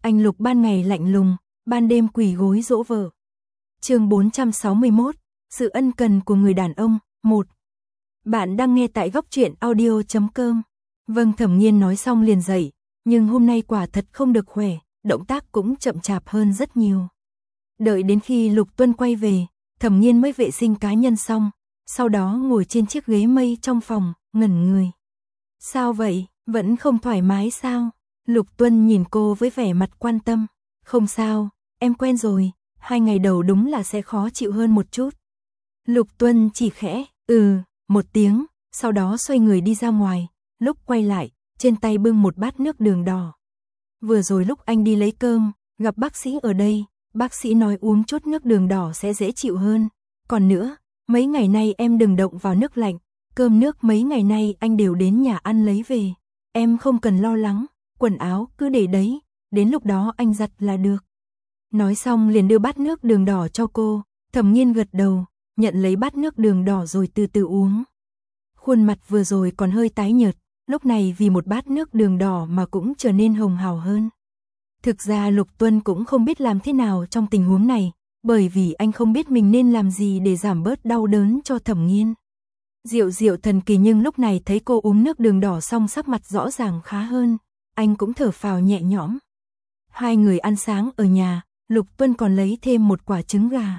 Anh Lục ban ngày lạnh lùng, ban đêm quỳ gối dỗ vợ. Chương 461, sự ân cần của người đàn ông, 1. Bạn đang nghe tại góc truyện audio.com. Vâng, Thẩm Nghiên nói xong liền dậy, nhưng hôm nay quả thật không được khỏe, động tác cũng chậm chạp hơn rất nhiều. Đợi đến khi Lục Tuân quay về, Thẩm Nghiên mới vệ sinh cá nhân xong, sau đó ngồi trên chiếc ghế mây trong phòng, ngẩn người. Sao vậy, vẫn không thoải mái sao? Lục Tuân nhìn cô với vẻ mặt quan tâm. Không sao, em quen rồi, 2 ngày đầu đúng là sẽ khó chịu hơn một chút. Lục Tuân chỉ khẽ, một tiếng, sau đó xoay người đi ra ngoài, lúc quay lại, trên tay bưng một bát nước đường đỏ. Vừa rồi lúc anh đi lấy cơm, gặp bác sĩ ở đây, bác sĩ nói uống chút nước đường đỏ sẽ dễ chịu hơn. Còn nữa, mấy ngày nay em đừng động vào nước lạnh, cơm nước mấy ngày nay anh đều đến nhà ăn lấy về. Em không cần lo lắng, quần áo cứ để đấy, đến lúc đó anh giặt là được. Nói xong liền đưa bát nước đường đỏ cho cô, Thẩm Nghiên gật đầu, nhận lấy bát nước đường đỏ rồi từ từ uống. Khuôn mặt vừa rồi còn hơi tái nhợt, lúc này vì một bát nước đường đỏ mà cũng trở nên hồng hào hơn. Thực ra Lục Tuân cũng không biết làm thế nào trong tình huống này, bởi vì anh không biết mình nên làm gì để giảm bớt đau đớn cho Thẩm Nghiên. Diệu thần kỳ, nhưng lúc này thấy cô uống nước đường đỏ xong sắc mặt rõ ràng khá hơn, anh cũng thở phào nhẹ nhõm. Hai người ăn sáng ở nhà, Lục Tuân còn lấy thêm một quả trứng gà.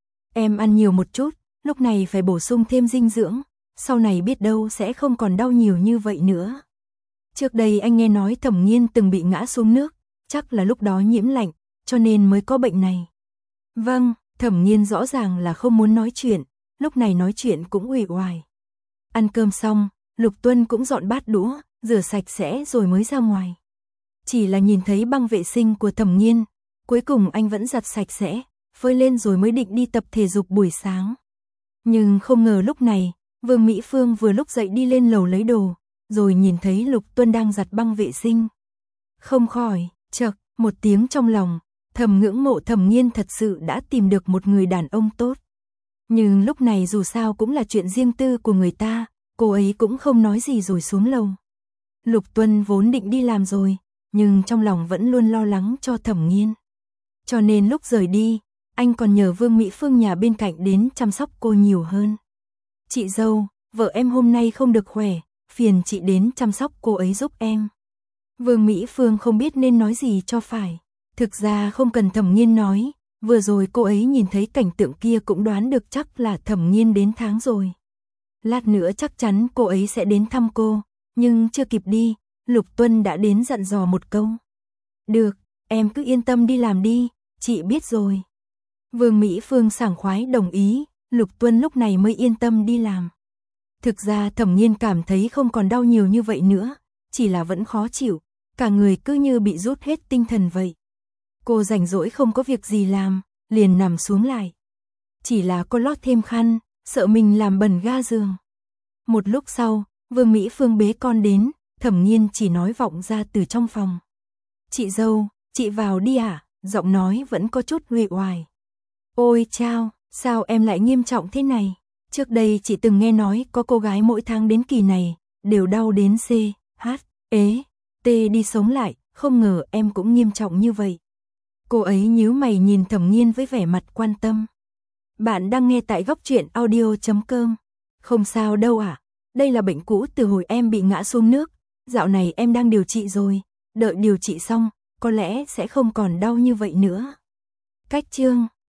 Em ăn nhiều một chút, lúc này phải bổ sung thêm dinh dưỡng, sau này biết đâu sẽ không còn đau nhiều như vậy nữa. Trước đây anh nghe nói Thẩm Nghiên từng bị ngã xuống nước, chắc là lúc đó nhiễm lạnh, cho nên mới có bệnh này. Vâng, Thẩm Nghiên rõ ràng là không muốn nói chuyện, lúc này nói chuyện cũng uể oải. Ăn cơm xong, Lục Tuân cũng dọn bát đũa, rửa sạch sẽ rồi mới ra ngoài. Chỉ là nhìn thấy băng vệ sinh của Thẩm Nghiên, cuối cùng anh vẫn giặt sạch sẽ, phơi lên rồi mới định đi tập thể dục buổi sáng. Nhưng không ngờ lúc này, Vương Mỹ Phương vừa lúc dậy đi lên lầu lấy đồ, rồi nhìn thấy Lục Tuân đang giặt băng vệ sinh. Không khỏi, chậc, một tiếng trong lòng, thầm ngưỡng mộ Thẩm Nghiên thật sự đã tìm được một người đàn ông tốt. Nhưng lúc này dù sao cũng là chuyện riêng tư của người ta, cô ấy cũng không nói gì rồi xuống lầu. Lục Tuân vốn định đi làm rồi, nhưng trong lòng vẫn luôn lo lắng cho Thẩm Nghiên. Cho nên lúc rời đi, anh còn nhờ Vương Mỹ Phương nhà bên cạnh đến chăm sóc cô nhiều hơn. Chị dâu, vợ em hôm nay không được khỏe, phiền chị đến chăm sóc cô ấy giúp em. Vương Mỹ Phương không biết nên nói gì cho phải. Thực ra không cần Thẩm Nghiên nói, vừa rồi cô ấy nhìn thấy cảnh tượng kia cũng đoán được chắc là Thẩm Nghiên đến tháng rồi. Lát nữa chắc chắn cô ấy sẽ đến thăm cô, nhưng chưa kịp đi, Lục Tuân đã đến dặn dò một câu. Được, em cứ yên tâm đi làm đi, chị biết rồi. Vương Mỹ Phương sảng khoái đồng ý, Lục Tuân lúc này mới yên tâm đi làm. Thực ra Thẩm Nghiên cảm thấy không còn đau nhiều như vậy nữa, chỉ là vẫn khó chịu, cả người cứ như bị rút hết tinh thần vậy. Cô rảnh rỗi không có việc gì làm, liền nằm xuống lại. Chỉ là cô lót thêm khăn, sợ mình làm bẩn ga giường. Một lúc sau, Vương Mỹ Phương bế con đến, Thẩm Nghiên chỉ nói vọng ra từ trong phòng. Chị dâu, chị vào đi ạ, giọng nói vẫn có chút uể oải. Ôi chao, sao em lại nghiêm trọng thế này? Trước đây chị từng nghe nói có cô gái mỗi tháng đến kỳ này, đều đau đến C, H, ế, T đi sống lại, không ngờ em cũng nghiêm trọng như vậy. Cô ấy nhíu mày nhìn Thẩm Nghiên với vẻ mặt quan tâm. Bạn đang nghe tại góc truyện audio.com. Không sao đâu ạ, đây là bệnh cũ từ hồi em bị ngã xuống nước, dạo này em đang điều trị rồi, đợi điều trị xong, có lẽ sẽ không còn đau như vậy nữa. Cách chương